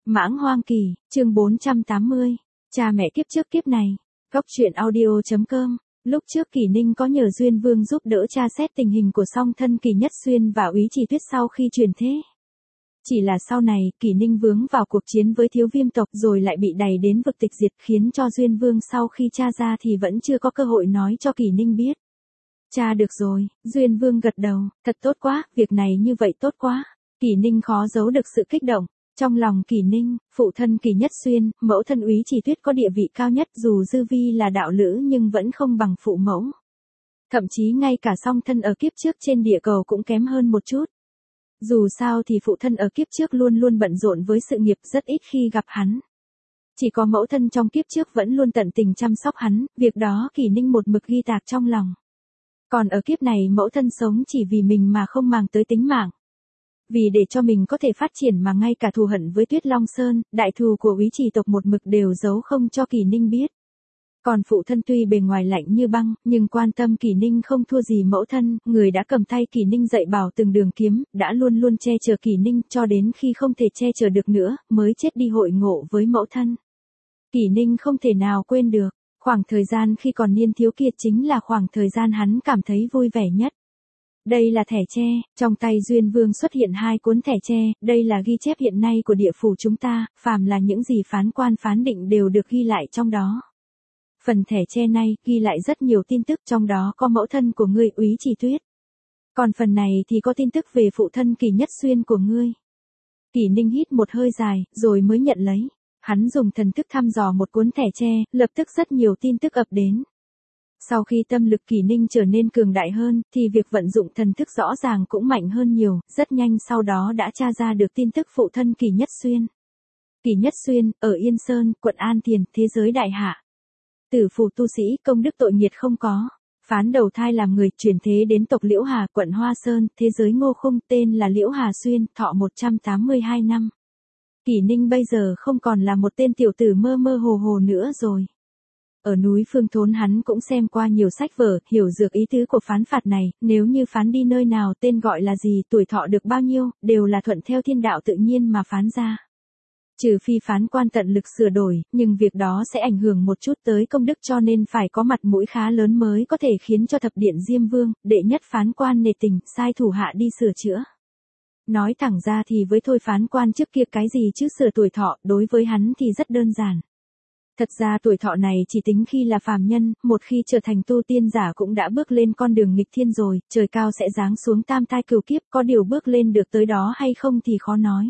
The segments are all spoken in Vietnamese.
Mãng hoang kỳ, chương 480. Cha mẹ kiếp trước kiếp này. Góc truyện audio.com. Lúc trước Kỷ Ninh có nhờ Duyên Vương giúp đỡ tra xét tình hình của song thân Kỷ Nhất Xuyên và Úy Trì Tuyết sau khi truyền thế. Chỉ là sau này, Kỷ Ninh vướng vào cuộc chiến với Thiếu Viêm tộc rồi lại bị đày đến vực tịch diệt, khiến cho Duyên Vương sau khi tra ra thì vẫn chưa có cơ hội nói cho Kỷ Ninh biết. Tra được rồi, Duyên Vương gật đầu, thật tốt quá, việc này như vậy tốt quá. Kỷ Ninh khó giấu được sự kích động. Trong lòng Kỷ Ninh, phụ thân Kỷ Nhất Xuyên, mẫu thân Úy Trì Tuyết có địa vị cao nhất, dù dư vi là đạo lữ nhưng vẫn không bằng phụ mẫu. Thậm chí ngay cả song thân ở kiếp trước trên địa cầu cũng kém hơn một chút. Dù sao thì phụ thân ở kiếp trước luôn luôn bận rộn với sự nghiệp, rất ít khi gặp hắn. Chỉ có mẫu thân trong kiếp trước vẫn luôn tận tình chăm sóc hắn, việc đó Kỷ Ninh một mực ghi tạc trong lòng. Còn ở kiếp này mẫu thân sống chỉ vì mình mà không màng tới tính mạng. Vì để cho mình có thể phát triển mà ngay cả thù hận với Tuyết Long Sơn, đại thù của Úy Trì tộc một mực đều giấu không cho Kỷ Ninh biết. Còn phụ thân tuy bề ngoài lạnh như băng, nhưng quan tâm Kỷ Ninh không thua gì mẫu thân, người đã cầm tay Kỷ Ninh dạy bảo từng đường kiếm, đã luôn luôn che chở Kỷ Ninh cho đến khi không thể che chở được nữa, mới chết đi hội ngộ với mẫu thân. Kỷ Ninh không thể nào quên được, khoảng thời gian khi còn niên thiếu kia chính là khoảng thời gian hắn cảm thấy vui vẻ nhất. Đây là thẻ tre, trong tay Duyên Vương xuất hiện 2 cuốn thẻ tre, đây là ghi chép hiện nay của địa phủ chúng ta, phàm là những gì phán quan phán định đều được ghi lại trong đó. Phần thẻ tre này ghi lại rất nhiều tin tức, trong đó có mẫu thân của ngươi Úy Trì Tuyết. Còn phần này thì có tin tức về phụ thân Kỷ Nhất Xuyên của ngươi. Kỷ Ninh hít một hơi dài, rồi mới nhận lấy. Hắn dùng thần thức thăm dò một cuốn thẻ tre, lập tức rất nhiều tin tức ập đến. Sau khi tâm lực Kỷ Ninh trở nên cường đại hơn, thì việc vận dụng thần thức rõ ràng cũng mạnh hơn nhiều, rất nhanh sau đó đã tra ra được tin tức phụ thân Kỷ Nhất Xuyên. Kỷ Nhất Xuyên, ở Yên Sơn, quận An Thiền, thế giới đại hạ. Tử phù tu sĩ, công đức tội nghiệt không có. Phán đầu thai làm người, chuyển thế đến tộc Liễu Hà, quận Hoa Sơn, thế giới Ngô Khung, tên là Liễu Hà Xuyên, thọ 182 năm. Kỷ Ninh bây giờ không còn là một tên tiểu tử mơ mơ hồ hồ nữa rồi. Ở núi Phương Thốn hắn cũng xem qua nhiều sách vở, hiểu được ý tứ của phán phạt này, nếu như phán đi nơi nào, tên gọi là gì, tuổi thọ được bao nhiêu, đều là thuận theo thiên đạo tự nhiên mà phán ra. Trừ phi phán quan tận lực sửa đổi, nhưng việc đó sẽ ảnh hưởng một chút tới công đức, cho nên phải có mặt mũi khá lớn mới có thể khiến cho thập điện Diêm Vương, đệ nhất phán quan nể tình, sai thủ hạ đi sửa chữa. Nói thẳng ra thì với thôi phán quan trước kia cái gì chứ sửa tuổi thọ, đối với hắn thì rất đơn giản. Thật ra tuổi thọ này chỉ tính khi là phàm nhân, một khi trở thành tu tiên giả cũng đã bước lên con đường nghịch thiên rồi, trời cao sẽ giáng xuống tam tai cửu kiếp, có điều bước lên được tới đó hay không thì khó nói.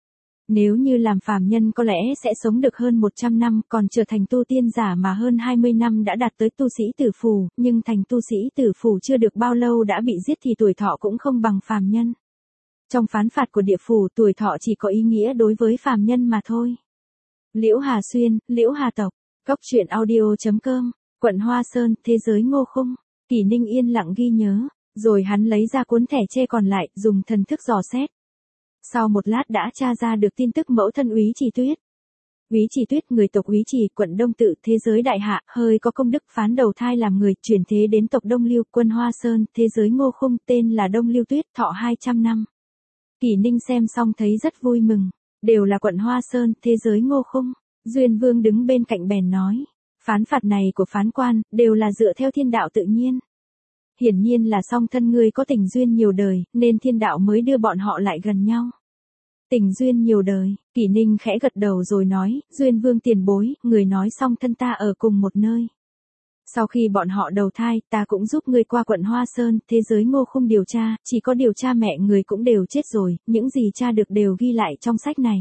Nếu như làm phàm nhân có lẽ sẽ sống được hơn 100 năm, còn trở thành tu tiên giả mà hơn 20 năm đã đạt tới tu sĩ tử phù, nhưng thành tu sĩ tử phù chưa được bao lâu đã bị giết thì tuổi thọ cũng không bằng phàm nhân. Trong phán phạt của địa phủ, tuổi thọ chỉ có ý nghĩa đối với phàm nhân mà thôi. Liễu Hà Xuyên, Liễu Hà tộc, góc truyện audio.com, quận Hoa Sơn, thế giới Ngô Khung. Kỷ Ninh yên lặng ghi nhớ, rồi hắn lấy ra cuốn thẻ tre còn lại, dùng thần thức dò xét. Sau một lát đã tra ra được tin tức mẫu thân Úy Trì Tuyết. Úy Trì Tuyết, người tộc Úy Trì, quận Đông Tự, thế giới đại hạ, hơi có công đức, phán đầu thai làm người, chuyển thế đến tộc Đông Lưu, quân Hoa Sơn, thế giới Ngô Khung, tên là Đông Lưu Tuyết, thọ 200 năm. Kỷ Ninh xem xong thấy rất vui mừng. Đều là quận Hoa Sơn, thế giới Ngô Khung. Duyên Vương đứng bên cạnh bèn nói. Phán phạt này của phán quan, đều là dựa theo thiên đạo tự nhiên. Hiển nhiên là song thân ngươi có tình duyên nhiều đời, nên thiên đạo mới đưa bọn họ lại gần nhau. Tình duyên nhiều đời, Kỷ Ninh khẽ gật đầu rồi nói, Duyên Vương tiền bối, người nói song thân ta ở cùng một nơi. Sau khi bọn họ đầu thai, ta cũng giúp ngươi qua quận Hoa Sơn, thế giới Ngô Khung điều tra, chỉ có điều cha mẹ người cũng đều chết rồi, những gì cha được đều ghi lại trong sách này.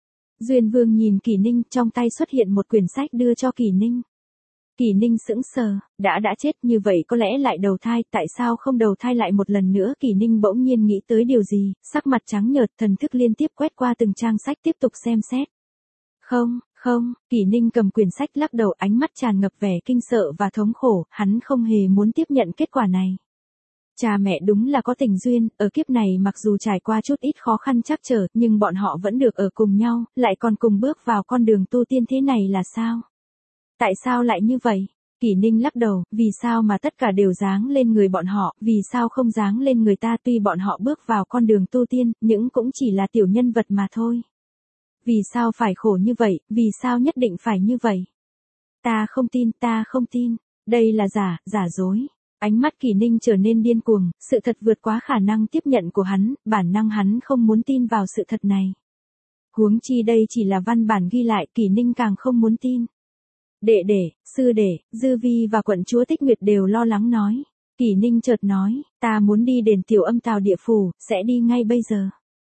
Duyên Vương nhìn Kỷ Ninh, trong tay xuất hiện một quyển sách đưa cho Kỷ Ninh. Kỷ Ninh sững sờ, đã chết như vậy có lẽ lại đầu thai, tại sao không đầu thai lại một lần nữa? Kỷ Ninh bỗng nhiên nghĩ tới điều gì, sắc mặt trắng nhợt, thần thức liên tiếp quét qua từng trang sách tiếp tục xem xét. Không, Kỷ Ninh cầm quyển sách lắc đầu, ánh mắt tràn ngập vẻ kinh sợ và thống khổ, hắn không hề muốn tiếp nhận kết quả này. Cha mẹ đúng là có tình duyên, ở kiếp này mặc dù trải qua chút ít khó khăn trắc trở, nhưng bọn họ vẫn được ở cùng nhau, lại còn cùng bước vào con đường tu tiên, thế này là sao? Tại sao lại như vậy? Kỷ Ninh lắc đầu, vì sao mà tất cả đều giáng lên người bọn họ, vì sao không giáng lên người ta? Tuy bọn họ bước vào con đường tu tiên, nhưng cũng chỉ là tiểu nhân vật mà thôi. Vì sao phải khổ như vậy, vì sao nhất định phải như vậy? Ta không tin, đây là giả dối. Ánh mắt Kỷ Ninh trở nên điên cuồng, sự thật vượt quá khả năng tiếp nhận của hắn, bản năng hắn không muốn tin vào sự thật này. Huống chi đây chỉ là văn bản ghi lại, Kỷ Ninh càng không muốn tin. Đệ đệ, sư đệ, Dư Vi và quận chúa Tích Nguyệt đều lo lắng nói. Kỷ Ninh chợt nói, ta muốn đi đền Tiểu Âm Tào địa phủ, sẽ đi ngay bây giờ.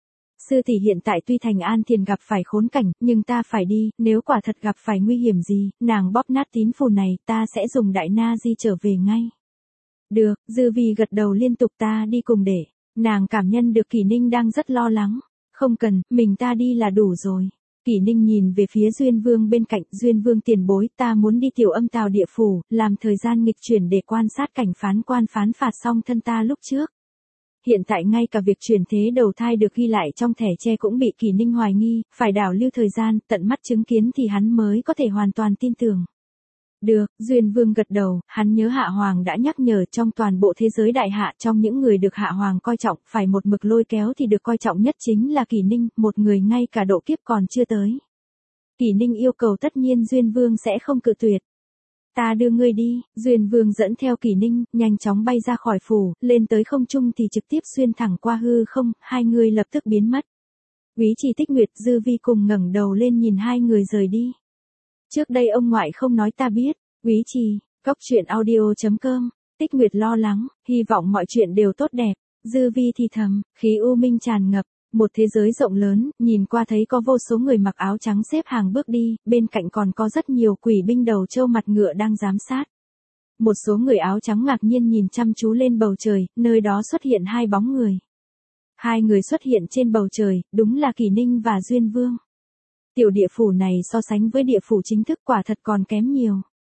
Sư tỷ hiện tại tuy thành An Thiền gặp phải khốn cảnh, nhưng ta phải đi, nếu quả thật gặp phải nguy hiểm gì, nàng bóp nát tín phù này, ta sẽ dùng đại na di trở về ngay. Được, Dư Vi gật đầu liên tục, ta đi cùng để. Nàng cảm nhận được Kỷ Ninh đang rất lo lắng. Không cần, mình ta đi là đủ rồi. Kỷ Ninh nhìn về phía Duyên Vương bên cạnh, Duyên Vương tiền bối, ta muốn đi Tiểu Âm Tào địa phủ, làm thời gian nghịch chuyển để quan sát cảnh phán quan phán phạt xong thân ta lúc trước. Hiện tại ngay cả việc chuyển thế đầu thai được ghi lại trong thẻ tre cũng bị Kỷ Ninh hoài nghi, phải đảo lưu thời gian, tận mắt chứng kiến thì hắn mới có thể hoàn toàn tin tưởng. Được, Duyên Vương gật đầu, hắn nhớ Hạ Hoàng đã nhắc nhở trong toàn bộ thế giới đại hạ, trong những người được Hạ Hoàng coi trọng, phải một mực lôi kéo thì được coi trọng nhất chính là Kỷ Ninh, một người ngay cả độ kiếp còn chưa tới. Kỷ Ninh yêu cầu tất nhiên Duyên Vương sẽ không cự tuyệt. Ta đưa ngươi đi, Duyên Vương dẫn theo Kỷ Ninh, nhanh chóng bay ra khỏi phủ, lên tới không trung thì trực tiếp xuyên thẳng qua hư không, hai người lập tức biến mất. Úy Trì Tích Nguyệt Dư Vi cùng ngẩng đầu lên nhìn hai người rời đi. Trước đây ông ngoại không nói ta biết, Úy Trì, coctruyện.audio.com, Tích Nguyệt lo lắng, hy vọng mọi chuyện đều tốt đẹp, Dư Vi thì thầm, khí u minh tràn ngập, một thế giới rộng lớn, nhìn qua thấy có vô số người mặc áo trắng xếp hàng bước đi, bên cạnh còn có rất nhiều quỷ binh đầu trâu mặt ngựa đang giám sát. Một số người áo trắng ngạc nhiên nhìn chăm chú lên bầu trời, nơi đó xuất hiện hai bóng người. Hai người xuất hiện trên bầu trời, đúng là Kỷ Ninh và Duyên Vương. Tiểu địa phủ này so sánh với địa phủ chính thức quả thật còn kém nhiều.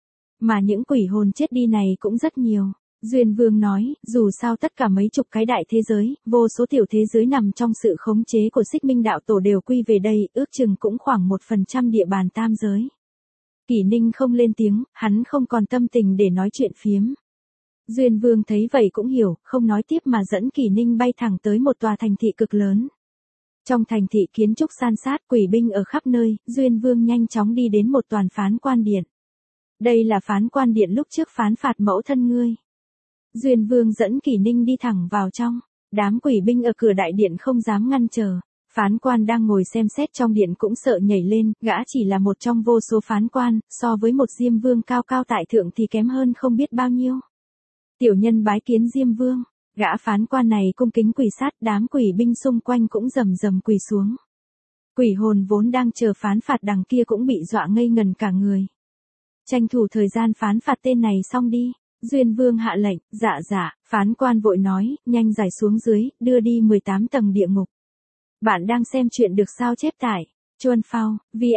Mà những quỷ hồn chết đi này cũng rất nhiều. Duyên Vương nói, dù sao tất cả mấy chục cái đại thế giới, vô số tiểu thế giới nằm trong sự khống chế của Xích Minh đạo tổ đều quy về đây, ước chừng cũng khoảng 1% địa bàn tam giới. Kỷ Ninh không lên tiếng, hắn không còn tâm tình để nói chuyện phiếm. Duyên Vương thấy vậy cũng hiểu, không nói tiếp mà dẫn Kỷ Ninh bay thẳng tới một tòa thành thị cực lớn. Trong thành thị kiến trúc san sát, quỷ binh ở khắp nơi, Duyên Vương nhanh chóng đi đến một toàn phán quan điện. Đây là phán quan điện lúc trước phán phạt mẫu thân ngươi. Duyên Vương dẫn Kỷ Ninh đi thẳng vào trong. Đám quỷ binh ở cửa đại điện không dám ngăn trở. Phán quan đang ngồi xem xét trong điện cũng sợ nhảy lên, gã chỉ là một trong vô số phán quan, so với một Diêm Vương cao cao tại thượng thì kém hơn không biết bao nhiêu. Tiểu nhân bái kiến Diêm Vương. Gã phán quan này cung kính quỳ sát, đám quỷ binh xung quanh cũng rầm rầm quỳ xuống. Quỷ hồn vốn đang chờ phán phạt đằng kia cũng bị dọa ngây ngần cả người. Tranh thủ thời gian phán phạt tên này xong đi. Duyên Vương hạ lệnh, dạ, phán quan vội nói, nhanh giải xuống dưới, đưa đi 18 tầng địa ngục. Bạn đang xem chuyện được sao chép tải. Chuan Phao,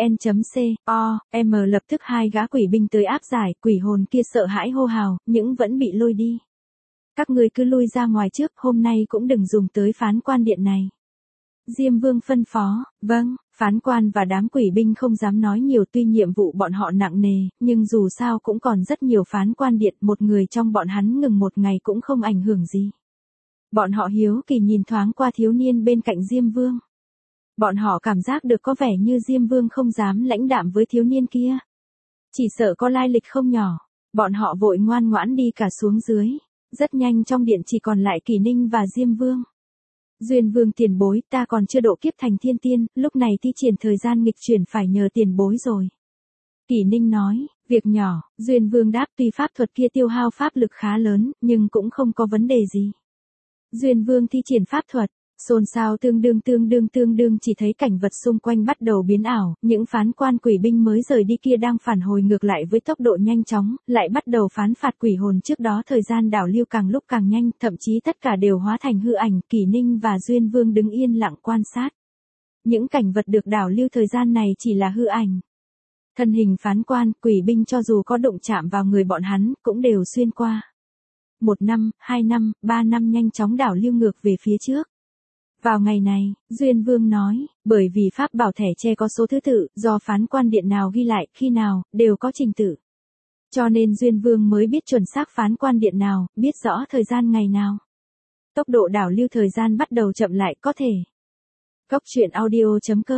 vn.com, lập tức hai gã quỷ binh tới áp giải, quỷ hồn kia sợ hãi hô hào, nhưng vẫn bị lôi đi. Các ngươi cứ lui ra ngoài trước, hôm nay cũng đừng dùng tới phán quan điện này. Diêm Vương phân phó, vâng, phán quan và đám quỷ binh không dám nói nhiều tuy nhiệm vụ bọn họ nặng nề, nhưng dù sao cũng còn rất nhiều phán quan điện, một người trong bọn hắn ngừng một ngày cũng không ảnh hưởng gì. Bọn họ hiếu kỳ nhìn thoáng qua thiếu niên bên cạnh Diêm Vương. Bọn họ cảm giác được có vẻ như Diêm Vương không dám lãnh đạm với thiếu niên kia. Chỉ sợ có lai lịch không nhỏ, bọn họ vội ngoan ngoãn đi cả xuống dưới. Rất nhanh trong điện chỉ còn lại Kỷ Ninh và Diêm Vương. Duyên Vương tiền bối, ta còn chưa độ kiếp thành thiên tiên, lúc này thi triển thời gian nghịch chuyển phải nhờ tiền bối rồi. Kỷ Ninh nói, việc nhỏ, Duyên Vương đáp tuy pháp thuật kia tiêu hao pháp lực khá lớn, nhưng cũng không có vấn đề gì. Duyên Vương thi triển pháp thuật, xôn xao tương đương chỉ thấy cảnh vật xung quanh bắt đầu biến ảo, những phán quan quỷ binh mới rời đi kia đang phản hồi ngược lại với tốc độ nhanh chóng, lại bắt đầu phán phạt quỷ hồn trước đó thời gian đảo lưu càng lúc càng nhanh, thậm chí tất cả đều hóa thành hư ảnh, Kỷ Ninh và Duyên Vương đứng yên lặng quan sát. Những cảnh vật được đảo lưu thời gian này chỉ là hư ảnh. Thân hình phán quan, quỷ binh cho dù có đụng chạm vào người bọn hắn, cũng đều xuyên qua. 1 năm, 2 năm, 3 năm nhanh chóng đảo lưu ngược về phía trước. Vào ngày này, Duyên Vương nói, bởi vì pháp bảo thẻ tre có số thứ tự, do phán quan điện nào ghi lại, khi nào, đều có trình tự. Cho nên Duyên Vương mới biết chuẩn xác phán quan điện nào, biết rõ thời gian ngày nào. Tốc độ đảo lưu thời gian bắt đầu chậm lại có thể. Coctruyện audio.com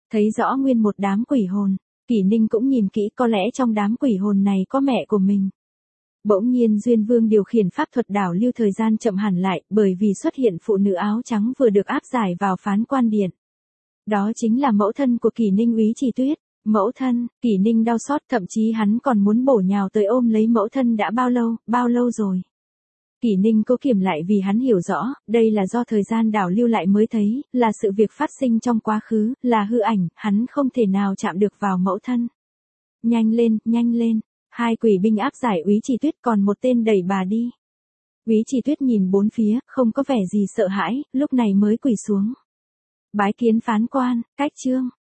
Thấy rõ nguyên một đám quỷ hồn, Kỷ Ninh cũng nhìn kỹ có lẽ trong đám quỷ hồn này có mẹ của mình. Bỗng nhiên Duyên Vương điều khiển pháp thuật đảo lưu thời gian chậm hẳn lại bởi vì xuất hiện phụ nữ áo trắng vừa được áp giải vào phán quan điện. Đó chính là mẫu thân của Kỷ Ninh, Úy Trì Tuyết. Mẫu thân, Kỷ Ninh đau xót, thậm chí hắn còn muốn bổ nhào tới ôm lấy mẫu thân. Đã bao lâu rồi. Kỷ Ninh cố kiềm lại vì hắn hiểu rõ, đây là do thời gian đảo lưu lại mới thấy, là sự việc phát sinh trong quá khứ, là hư ảnh, hắn không thể nào chạm được vào mẫu thân. Nhanh lên, hai quỷ binh áp giải Úy Trì Tuyết, còn một tên đẩy bà đi. Úy Trì Tuyết nhìn bốn phía, không có vẻ gì sợ hãi, lúc này mới quỳ xuống. Bái kiến phán quan, cách trương.